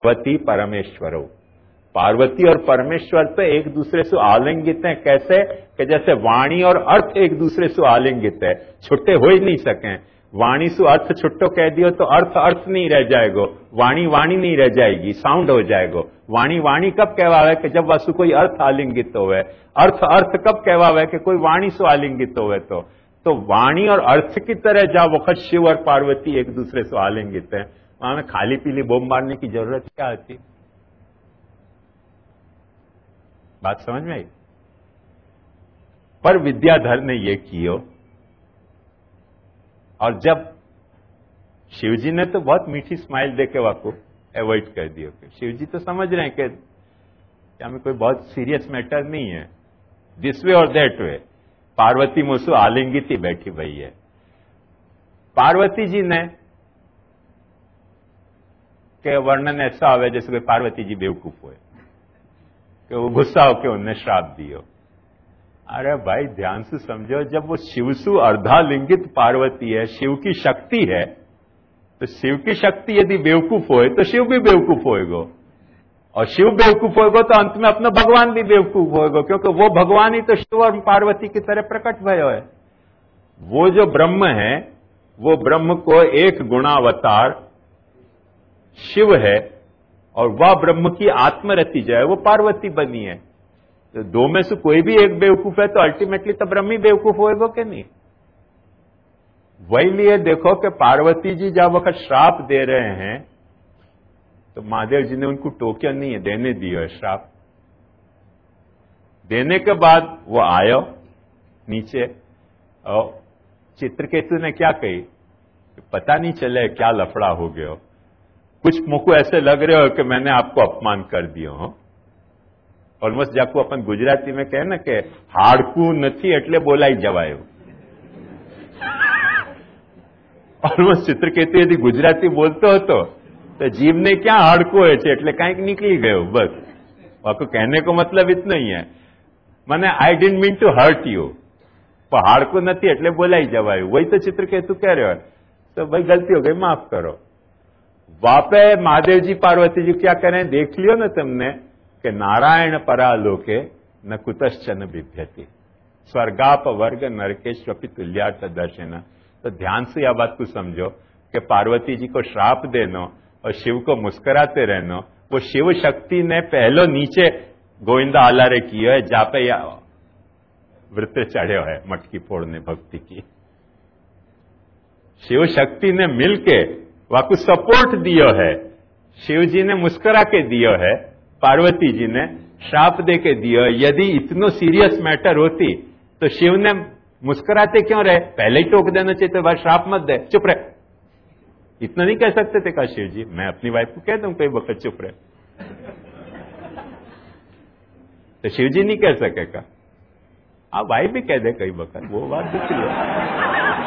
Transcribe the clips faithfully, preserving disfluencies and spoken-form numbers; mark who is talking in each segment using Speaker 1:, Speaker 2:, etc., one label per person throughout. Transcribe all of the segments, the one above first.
Speaker 1: पार्वती परमेश्वरो, पार्वती और परमेश्वर तो एक दूसरे से आलिंगित हैं। कैसे कि जैसे वाणी और अर्थ एक दूसरे से आलिंगित है, छुट्टे हो ही नहीं सके। वाणी से अर्थ छुट्टो कह दियो तो अर्थ अर्थ नहीं रह जाएगो, वाणी वाणी नहीं रह जाएगी, साउंड हो जाएगो। वाणी वाणी कब कहवावे कि जब वसु कोई अर्थ आलिंगित होवे, अर्थ अर्थ कब कहवावे कि कोई वाणी से आलिंगित होवे। तो तो वाणी और अर्थ की तरह जा वक्त शिव और पार्वती एक दूसरे से आलिंगित है, वहां में खाली पीली बोम मारने की जरूरत क्या होती? बात समझ में आई? पर विद्याधर ने ये कियो, और जब शिवजी ने तो बहुत मीठी स्माइल देके वाको अवॉइड कर दियो। शिवजी तो समझ रहे हैं कि हमें कोई बहुत सीरियस मैटर नहीं है, दिस वे और दैट वे। पार्वती मुझसे आलिंगित ही बैठी हुई है। पार्वती जी ने के वर्णन ऐसा आवे जैसे कोई पार्वती जी बेवकूफ हुए कि वो गुस्सा होकर उन्हें श्राप दियो। अरे भाई ध्यान से समझो, जब वो शिवसु अर्धालिंगित पार्वती है, शिव की शक्ति है, तो शिव की शक्ति यदि बेवकूफ होए तो शिव भी बेवकूफ होएगो, और शिव बेवकूफ होएगो तो अंत में अपना भगवान भी बेवकूफ होएगो, क्योंकि वो भगवान ही तो शिव और पार्वती की तरह प्रकट भयो है। वो जो ब्रह्म है, वो ब्रह्म को एक गुणावतार शिव है, और वह ब्रह्म की आत्मरति जो है वो पार्वती बनी है। तो दो में से कोई भी एक बेवकूफ है तो अल्टीमेटली तो ब्रह्म ही बेवकूफ होएगो कि नहीं? वही लिए देखो कि पार्वती जी जब वक्त श्राप दे रहे हैं तो महादेव जी ने उनको टोकिया नहीं है, देने दियो है श्राप। देने के बाद वो आयो नीचे, और चित्रकेतु ने क्या कही, पता नहीं चले क्या लफड़ा हो गया, कुछ मुझको ऐसे लग रहे हो कि मैंने आपको अपमान कर दियो हो। ऑलमोस्ट जाको अपन गुजराती में कहे ना कि हाड़कू नहीं एटले बोलाई जवायो। ऑलमोस्ट चित्रकेतु यदि गुजराती बोलते हो तो, तो जीव ने क्या हाड़कू है एटले कहीं निकली गयो, बस आपको कहने को मतलब इतना ही है। मैंने I didn't mean to hurt you, पर हाड़कू नहीं एटले बोलाई जवायो, वही तो चित्रकेतु कह रहे हो। तो भाई गलती हो गई, माफ करो। वापे महादेव जी पार्वती जी क्या करें, देख लियो ना तुमने कि नारायण परालोके न कुतश्चन बिभ्यति, स्वर्गाप वर्ग नरकेश्वपि तुल्यार्थ दर्शन। तो ध्यान से यह बात को समझो कि पार्वती जी को श्राप देनो और शिव को मुस्कुराते रहनो, वो शिव शक्ति ने पहलो नीचे गोविंदा आलारे कियो है, जापे या वृत्त चढ़े है मटकी फोड़ने भक्ति की। शिव शक्ति ने मिलके वाकु सपोर्ट दियो है, शिव जी ने मुस्कुरा के दियो है, पार्वती जी ने श्राप दे के दियो। यदि इतनो सीरियस मैटर होती तो शिव ने मुस्कुराते क्यों रहे, पहले ही टोक देना चाहिए, तो भाई श्राप मत दे, चुप रहे। इतना नहीं कह सकते थे का शिव जी, मैं अपनी वाइफ को कह दूं कई वक्त चुप रहे, तो शिव जी नहीं कह सकेगा। आप वाइफ भी कह दे कई वक्त, वो बात दूसरी है,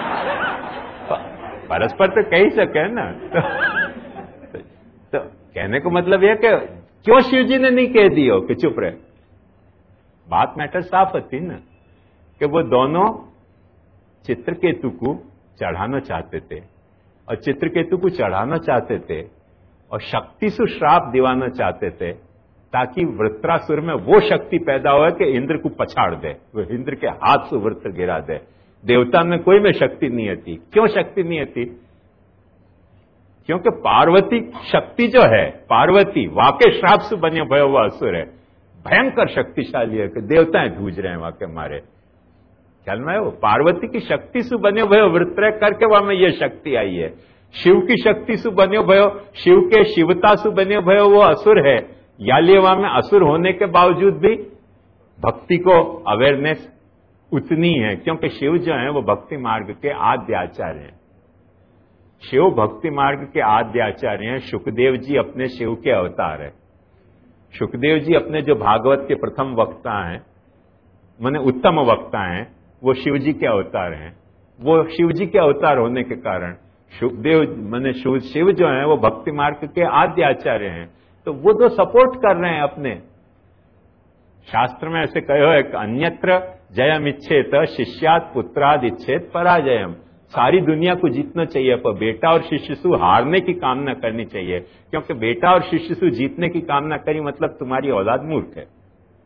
Speaker 1: परस्पर तो कह ही सके ना। तो, तो, तो कहने को मतलब यह कि क्यों शिव जी ने नहीं कह दियो कि चुप रहे। बात मैटर साफ होती ना कि वो दोनों चित्रकेतु को चढ़ाना चाहते थे, और चित्रकेतु को चढ़ाना चाहते थे और शक्ति से श्राप दिवाना चाहते थे, ताकि वृत्रासुर में वो शक्ति पैदा हो कि इंद्र को पछाड़ दे, वो इंद्र के हाथ से वृत्र गिरा दे। देवता में कोई में शक्ति नहीं आती। क्यों शक्ति नहीं आती? क्योंकि पार्वती शक्ति जो है, पार्वती वाकई श्राप से बने भय हुआ असुर है, भयंकर शक्तिशाली है कि देवताएं जूझ रहे हैं वाकई मारे। ख्याल में वो पार्वती की शक्ति से बने भयो वृत्र करके वहां में यह शक्ति आई है। शिव की शक्ति से बने भयो, शिव के शिवता से बने भयो वो असुर है, या लिए वहां में असुर होने के बावजूद भी भक्ति को अवेयरनेस उतनी है, क्योंकि शिव जो है वो भक्ति मार्ग के आद्य आचार्य हैं। शिव भक्ति मार्ग के आद्य आचार्य हैं। शुकदेव जी अपने शिव के अवतार है। शुकदेव जी अपने जो भागवत के प्रथम वक्ता हैं, माने उत्तम वक्ता हैं, वो शिव जी के अवतार हैं। वो शिव जी के अवतार होने के कारण शुकदेव माने शिव जो है वो भक्ति मार्ग के आद्य आचार्य हैं। तो वो तो सपोर्ट कर रहे हैं अपने। शास्त्र में ऐसे कहो है कि अन्यत्र जयम इच्छेत शिष्यात पुत्राद इच्छेत पराजयम। सारी दुनिया को जीतना चाहिए, पर बेटा और शिष्य सु हारने की कामना करनी चाहिए, क्योंकि बेटा और शिष्य सु जीतने की कामना करी मतलब तुम्हारी औलाद मूर्ख है।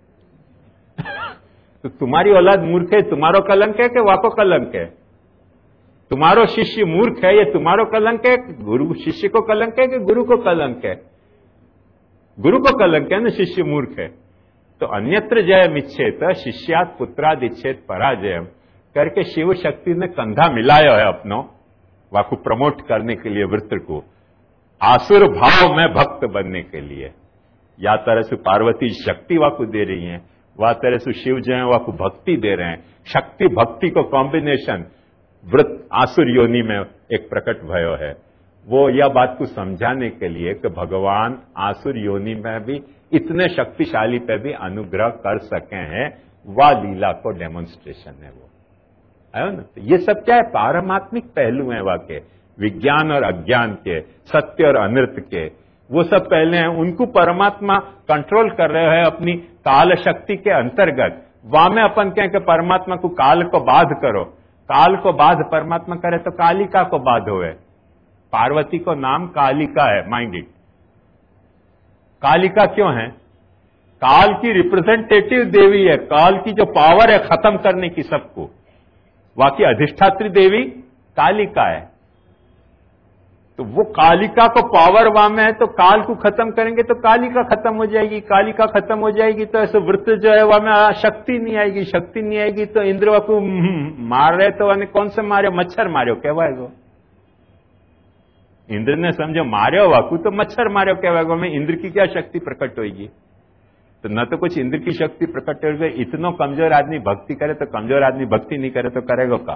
Speaker 1: तो तुम्हारी औलाद मूर्ख है, तुम्हारो कलंक है कि वाको कलंक है? तुम्हारो शिष्य मूर्ख है, ये तुम्हारो कलंक है? गुरु शिष्य को कलंक है कि गुरु को कलंक है? गुरु को कलंक है ना, शिष्य मूर्ख है। तो अन्यत्र जयम इच्छेत शिष्यात पुत्राद इच्छेत पराजयम करके शिव शक्ति ने कंधा मिलाया है अपनो वाकु प्रमोट करने के लिए वृत्र को, आसुर भाव में भक्त बनने के लिए। या तरह से पार्वती शक्ति वाकु दे रही हैं, वह तरह से शिव जो है वाकु भक्ति दे रहे हैं। शक्ति भक्ति को कॉम्बिनेशन वृत आसुर योनि में एक प्रकट भयो है। वो यह बात को समझाने के लिए कि भगवान आसुर योनि में भी इतने शक्तिशाली पे भी अनुग्रह कर सके हैं, वह लीला को डेमोन्स्ट्रेशन है वो, है ना। तो ये सब क्या है? पारमात्मिक पहलू है वाके, विज्ञान और अज्ञान के, सत्य और अनृत के, वो सब पहले हैं। उनको परमात्मा कंट्रोल कर रहे हैं अपनी काल शक्ति के अंतर्गत। वहां में अपन कहें कि परमात्मा को काल को बाध करो, काल को बाध परमात्मा करे तो कालिका को बाध होए। पार्वती को नाम कालिका है, माइंड इट। कालिका क्यों है? काल की रिप्रेजेंटेटिव देवी है, काल की जो पावर है खत्म करने की सबको, बाकी अधिष्ठात्री देवी कालिका है। तो वो कालिका को पावर वहां में है, तो काल को खत्म करेंगे तो कालिका खत्म हो जाएगी, कालिका खत्म हो जाएगी तो ऐसे वृत्त जो है वहां में शक्ति नहीं आएगी, शक्ति नहीं आएगी तो इंद्र को मार रहे तो वहां कौन से मारे? मच्छर मार्यो कहवाएगो। इंद्र ने समझो मार्यो वाकू तो मच्छर मार्यो कहवाएगो, में इंद्र की क्या शक्ति प्रकट होगी? तो न तो कुछ इंद्र की शक्ति प्रकट होगी। इतनो कमजोर आदमी भक्ति करे तो कमजोर आदमी भक्ति नहीं करे तो करेगो का?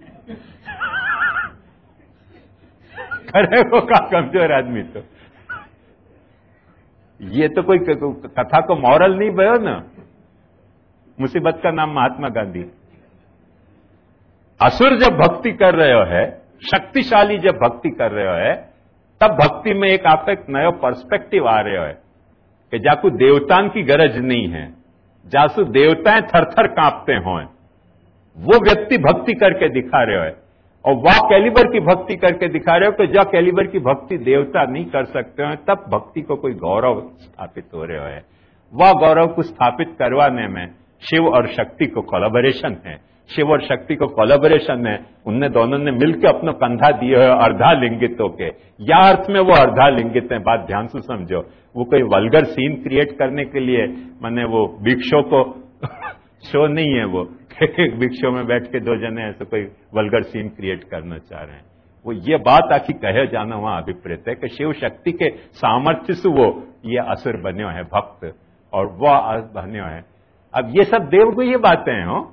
Speaker 1: करेगो का कमजोर आदमी? तो ये तो कोई कथा को मॉरल नहीं भयो ना। मुसीबत का नाम महात्मा गांधी। असुर जब भक्ति कर रहे हो है, शक्तिशाली जब भक्ति कर रहे हो है, तब भक्ति में एक आपका एक नया पर्सपेक्टिव आ रहे हो है कि जाकू देवतान की गरज नहीं है, जासु देवताएं थर-थर कांपते हों, वो व्यक्ति भक्ति करके दिखा रहे हो। और वह कैलिबर की भक्ति करके दिखा रहे हो कि जो कैलिबर की भक्ति देवता नहीं कर सकते हो, तब भक्ति को कोई गौरव स्थापित हो रहे हो है। वह गौरव को स्थापित करवाने में शिव और शक्ति को कोलैबोरेशन है, शिव और शक्ति को कोलैबोरेशन है। उनने दोनों ने मिलकर अपना कंधा दिए है अर्धा लिंगितों के। या अर्थ में वो अर्धा लिंगित है, बात ध्यान से समझो। वो कोई वल्गर सीन क्रिएट करने के लिए माने वो बिग शो को शो नहीं है वो, एक बिग शो में बैठ के दो जने ऐसे कोई वल्गर सीन क्रिएट करना चाह रहे हैं। वो ये बात आखिर कहे जाना वहां अभिप्रेत है कि शिव शक्ति के सामर्थ्य से वो ये असुर बने है भक्त, और वह बने है। अब ये सब देव को ये बातें हैं हो,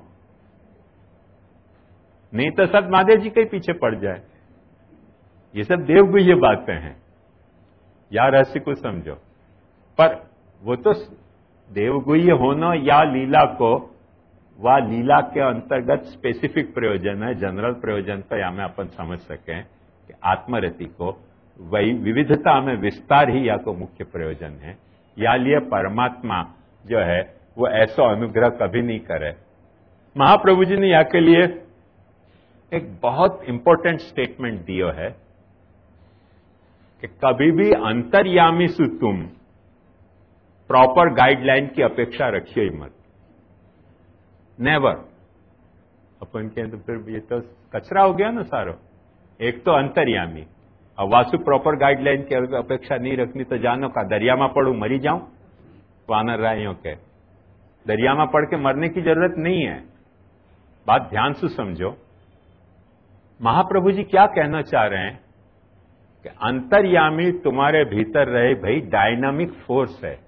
Speaker 1: नहीं तो सब महादेव जी के पीछे पड़ जाए। ये सब देव को ये बातें हैं, या रहस्य को समझो। पर वो तो देवगुह्य होना या लीला को, वह लीला के अंतर्गत स्पेसिफिक प्रयोजन है, जनरल प्रयोजन तो या में अपन समझ सकें कि आत्मरति को वही विविधता में विस्तार ही या को मुख्य प्रयोजन है। या लिए परमात्मा जो है वो ऐसा अनुग्रह कभी नहीं करे। महाप्रभु जी ने या के लिए एक बहुत इंपॉर्टेंट स्टेटमेंट दिया है कि कभी भी अंतर्यामी से तुम प्रॉपर गाइडलाइन की अपेक्षा रखिए ही मत, नेवर। अपन के तो फिर ये तो कचरा हो गया ना सारो। एक तो अंतर्यामी, और वासु प्रॉपर गाइडलाइन की अपेक्षा नहीं रखनी तो जानो का दरिया में पड़ू मरी जाऊं, वानर राइयों के दरिया में पड़ के मरने की जरूरत नहीं है। बात ध्यान से समझो। महाप्रभु जी क्या कहना चाह रहे हैं कि अंतर्यामी तुम्हारे भीतर रहे भाई डायनामिक फोर्स है।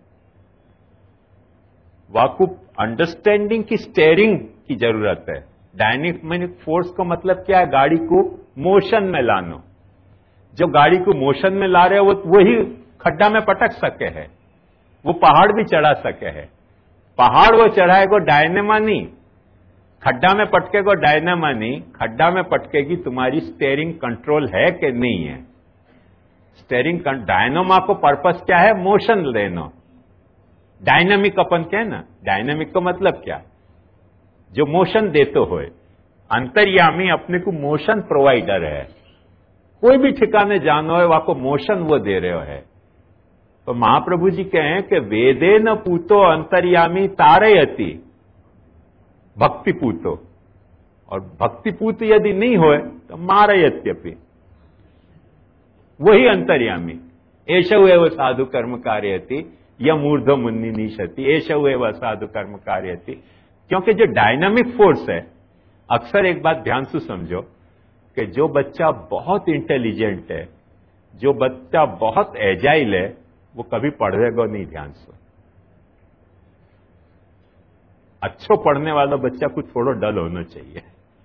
Speaker 1: वाकुप अंडरस्टैंडिंग की स्टेयरिंग की जरूरत है। डायनामिक फोर्स को मतलब क्या है? गाड़ी को मोशन में लाना। जो गाड़ी को मोशन में ला रहे हो वो वही खड्डा में पटक सके है, वो पहाड़ भी चढ़ा सके है। पहाड़ वो चढ़ाएगो डायनेमा नहीं, खड्डा में पटकेगो डायनेमा नहीं। खड्डा में पटकेगी तुम्हारी स्टेयरिंग कंट्रोल है कि नहीं है। स्टेयरिंग डायनोमा को पर्पस क्या है? मोशन लेना। डायनामिक अपन क्या है ना, डायनामिक का मतलब क्या? जो मोशन देते हुए। अंतर्यामी अपने को मोशन प्रोवाइडर है। कोई भी ठिकाने जानो है वहां को मोशन वो दे रहे है। तो महाप्रभु जी कहें कि वेदे न पूतो अंतर्यामी तारयति भक्ति पूतो, और भक्ति पूत यदि नहीं होए तो मारयत्यपि, वही अंतर्यामी। एषव एव साधु कर्म कार्यति यम ऊर्ध्व मुन्नि निशति, एषव एव साधु कर्म कार्यति। क्योंकि जो डायनामिक फोर्स है, अक्सर एक बात ध्यान से समझो कि जो बच्चा बहुत इंटेलिजेंट है, जो बच्चा बहुत एजाइल है, वो कभी पढ़ेगा नहीं ध्यान से। अच्छो पढ़ने वाला बच्चा कुछ थोड़ा डल होना चाहिए।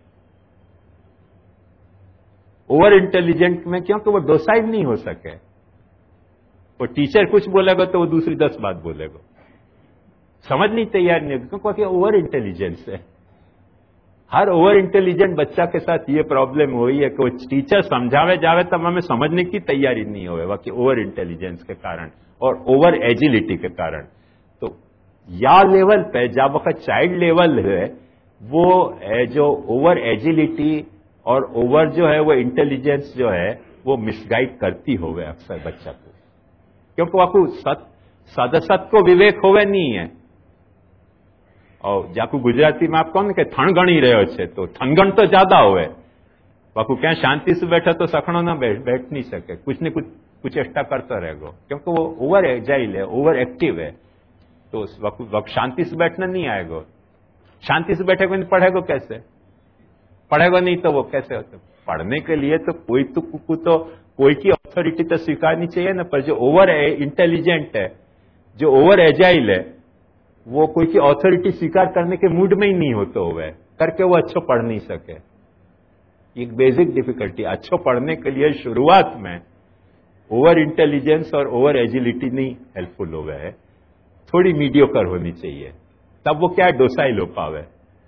Speaker 1: ओवर इंटेलिजेंट में क्योंकि वो डोसाइल नहीं हो सके, वो टीचर कुछ बोलेगा तो वो दूसरी दस बात बोलेगा, समझनी तैयार नहीं होगी, क्योंकि ओवर इंटेलिजेंस है। हर ओवर इंटेलिजेंट बच्चा के साथ ये प्रॉब्लम हुई है कि वो टीचर समझावे जावे तब हमें समझने की तैयारी नहीं होवे, बाकी ओवर इंटेलिजेंस के कारण और ओवर एजिलिटी के कारण। तो या लेवल पे जब वक्त चाइल्ड लेवल है, वो जो ओवर एजिलिटी और ओवर जो है वो इंटेलिजेंस जो है वो मिसगाइड करती होवे अक्सर बच्चा को, क्योंकि वाकू सत सदसत को विवेक होवे नहीं है। और जाकू गुजराती में आप कहो कि थणगणी रह्यो छे, तो थनगण तो ज्यादा होवे, बाकू क्या शांति से बैठा तो सखणो ना बैठ बैठ नहीं सके, कुछ न कुछ कुछ एक्स्ट्रा करता रहेगा, क्योंकि वो ओवर एजाइल है, ओवर एक्टिव है। तो वक्त शांति से बैठना नहीं आएगा। शांति से बैठेगा नहीं, पढ़ेगा कैसे? पढ़ेगा नहीं तो वो कैसे होता? पढ़ने के लिए तो कोई तो तो कोई की अथॉरिटी तो स्वीकारनी चाहिए ना। पर जो ओवर इंटेलिजेंट है, जो ओवर एजाइल है, वो कोई की अथॉरिटी स्वीकार करने के मूड में ही नहीं होता हुआ, करके वो अच्छो पढ़ नहीं सके। एक बेसिक डिफिकल्टी, अच्छो पढ़ने के लिए शुरुआत में ओवर इंटेलिजेंस और ओवर एजिलिटी नहीं हेल्पफुल हो गए है, थोड़ी मीडियोकर होनी चाहिए, तब वो क्या डोसाइल हो पावे।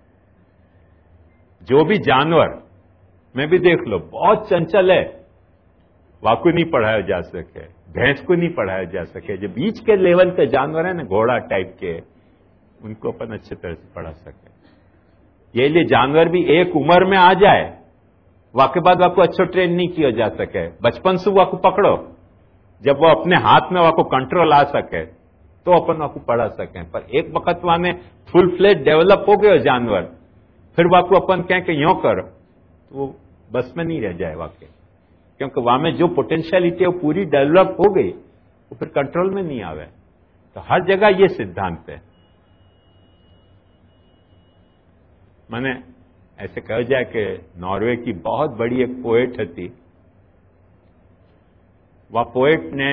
Speaker 1: जो भी जानवर में भी देख लो बहुत चंचल है, वाकू नहीं पढ़ाया जा सके, भैंस को नहीं पढ़ाया जा सके। जो बीच के लेवल के जानवर है ना, घोड़ा टाइप के, उनको अपन अच्छे तरह से पढ़ा सके। ये लिए जानवर भी एक उम्र में आ जाए, वाके बाद वाको अच्छो ट्रेन नहीं किया जा सके। बचपन से वाको पकड़ो, जब वो अपने हाथ में वाको कंट्रोल आ सके तो अपन वाको पढ़ा सके। पर एक वक्त वाने फुल फ्लेज डेवलप हो गए जानवर, फिर वाको अपन कहें कि यो कर, तो वो बस में नहीं रह जाए वाके, क्योंकि वहां में जो पोटेंशियलिटी है वो पूरी डेवलप हो गई, वो फिर कंट्रोल में नहीं आवे। तो हर जगह ये सिद्धांत है। मैंने ऐसे कहा जाए कि नॉर्वे की बहुत बड़ी एक पोएट थी, वह पोएट ने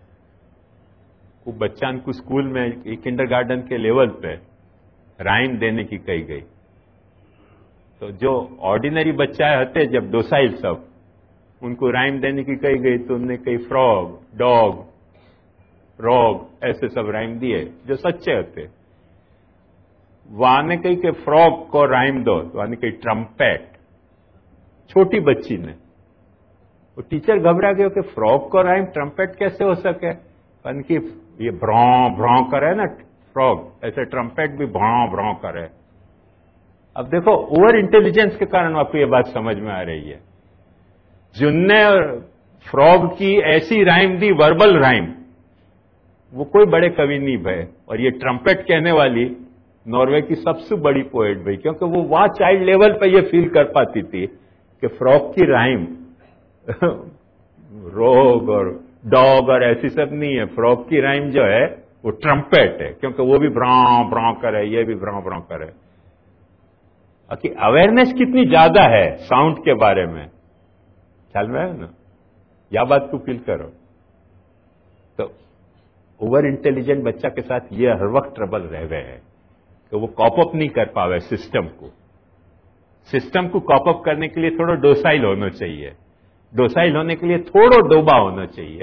Speaker 1: वो बच्चा को स्कूल में किंडरगार्टन के लेवल पे राइम देने की कही गई। तो जो ऑर्डिनरी बच्चा होते जब डोसाइल सब, उनको राइम देने की कही गई, तो उन्होंने कही फ्रॉग, डॉग, रॉग, ऐसे सब राइम दिए जो सच्चे होते। वहां ने कही कि फ्रॉग को राइम दो, तो वहां ने कही ट्रम्पेट, छोटी बच्ची ने। वो टीचर घबरा गए कि फ्रॉग को राइम ट्रम्पेट कैसे हो सके, कि ये भ्रौ भ्रौ करे ना फ्रॉग, ऐसे ट्रम्पेट भी भ्रौ भ्रौ करे। अब देखो ओवर इंटेलिजेंस के कारण आपको ये बात समझ में आ रही है। जिनने फ्रॉग की ऐसी राइम दी, वर्बल राइम, वो कोई बड़े कवि नहीं भय। और ये ट्रम्पेट कहने वाली नॉर्वे की सबसे बड़ी पोएट भाई, क्योंकि वो वहां चाइल्ड लेवल पे ये फील कर पाती थी कि फ्रॉग की राइम रोग और डॉग और ऐसी सब नहीं है, फ्रॉग की राइम जो है वो ट्रम्पेट है, क्योंकि वो भी ब्रां ब्रां करे, ये भी ब्रां ब्रां करे। बाकी अवेयरनेस कितनी ज्यादा है साउंड के बारे में, ख्याल में है ना? या बात को फील करो। तो ओवर इंटेलिजेंट बच्चा के साथ ये हर वक्त ट्रबल रह गए हैं कि वो कॉपअप नहीं कर पावे सिस्टम को। सिस्टम को कॉपअप करने के लिए थोड़ा डोसाइल होना चाहिए। डोसाइल होने के लिए थोड़ा डोबा होना चाहिए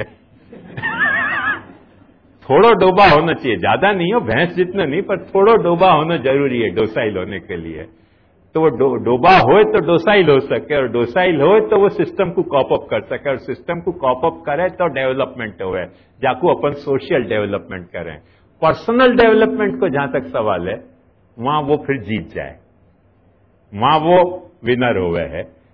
Speaker 1: थोड़ा डोबा होना चाहिए, ज्यादा नहीं हो, भैंस जितना नहीं, पर थोड़ा डोबा होना जरूरी है डोसाइल होने के लिए। तो वो डो, डोबा हो तो डोसाइल हो सके, और डोसाइल हो तो वो सिस्टम को कॉपअप कर सके, और सिस्टम को कॉपअप करे तो डेवलपमेंट हो, जाको अपन सोशल डेवलपमेंट करें। पर्सनल डेवलपमेंट को जहां तक सवाल है, वहां वो फिर जीत जाए। वहां वो विनर हुए है।